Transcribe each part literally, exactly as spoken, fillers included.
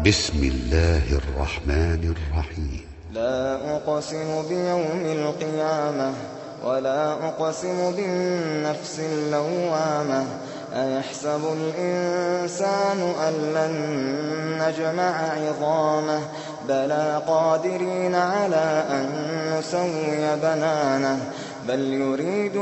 بسم الله الرحمن الرحيم. لا أقسم بيوم القيامة ولا أقسم بالنفس اللوامة أيحسب الإنسان أن لن نجمع عظامه بلى قادرين على أن نسوي بنانه بل يريد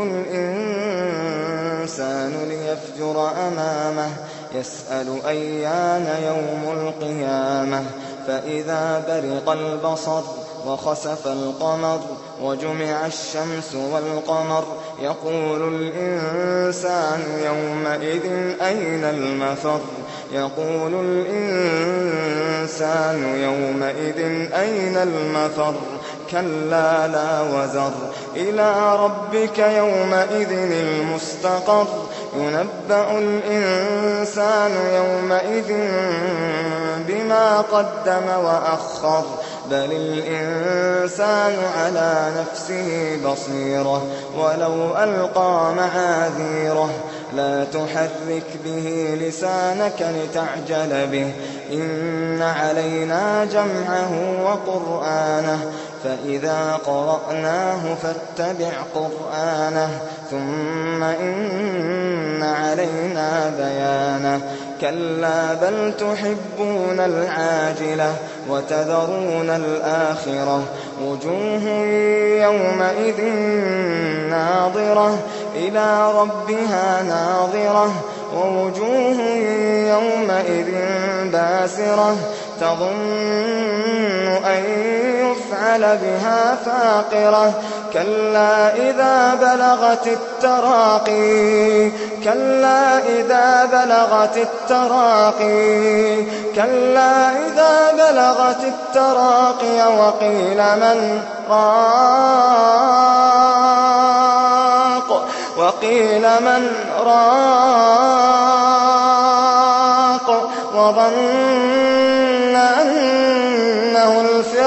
الإنسان ليفجر أمامه يسأل أيان يوم القيامة فإذا برق البصر وخسف القمر وجمع الشمس والقمر يقول الإنسان يومئذ أين المفر يقول الإنسان يومئذ أين المفر كلا لا وزر إلى ربك يومئذ المستقر ينبأ الإنسان يومئذ بما قدم وأخر بل الإنسان على نفسه بصيرة ولو ألقى معاذيره لا تحرك به لسانك لتعجل به إن علينا جمعه وقرآنه فإذا قرأناه فاتبع قرآنه ثم إن علينا بيانه كلا بل تحبون العاجلة وتذرون الآخرة وجوه يومئذ ناظرة إلى ربها ناظرة ووجوه يومئذ باسرة تظن أن يفعل بها فاقرة كلا إذا بلغت التراقي كلا إذا بلغت التراقي كلا إذا بلغت التراقي وقيل من راق وقيل من راق وظن أنه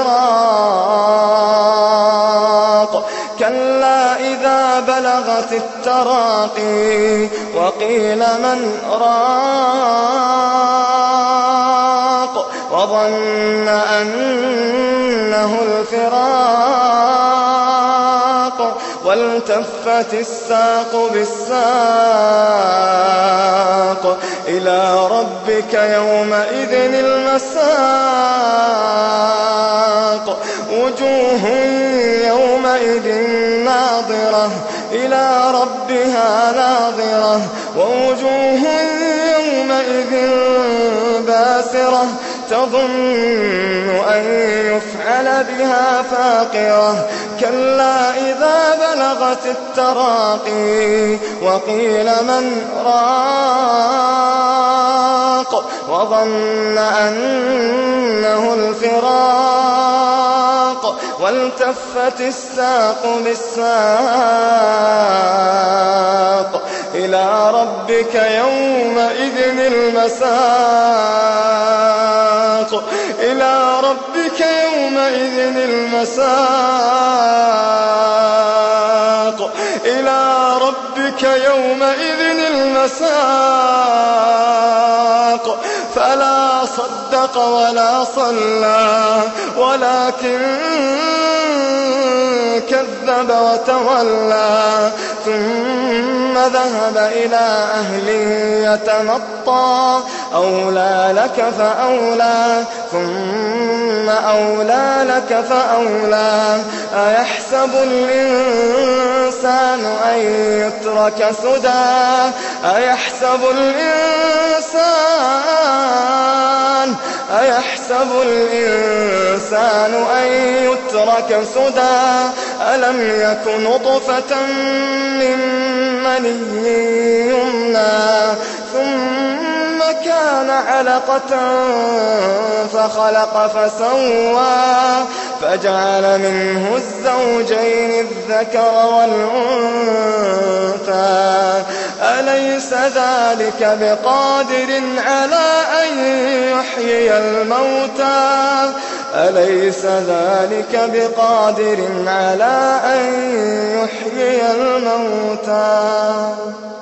الفراق كلا إذا بلغت التراقي وقيل من راق وظن أنه الفراق والتفت الساق بالساق إلى ربك يومئذ المساق وجوه يومئذ ناظرة إلى ربها ناظرة ووجوه يومئذ باسرة تظن أن يفعل بها فاقرة كلا إذا بلغت التراقي وقيل من راق وظن أنه الفراق والتفت الساق بالساق إلى ربك يومئذ المساق إلى ربك يومئذ المساق إلى ربك يومئذ المساق فلا صدق ولا صلى ولكن كذب وتولى ثم ذهب إلى أهله يتمطى أولى لك فأولى ثم أولى لك فأولى أيحسب الإنسان أن يترك سدى أيحسب الإنسان أيحسب الإنسان أن يترك سدى ألم يك نطفة من مني يمنى ثم كان علقة فخلق فسوى فجعل منه الزوجين الذكر والأنثى أليس ذلك بقادر على أن يحيي الموتى أليس ذلك بقادر على أن يحيي الموتى